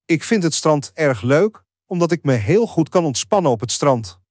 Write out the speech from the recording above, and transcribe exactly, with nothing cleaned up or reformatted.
Ik vind het strand erg leuk, omdat ik me heel goed kan ontspannen op het strand.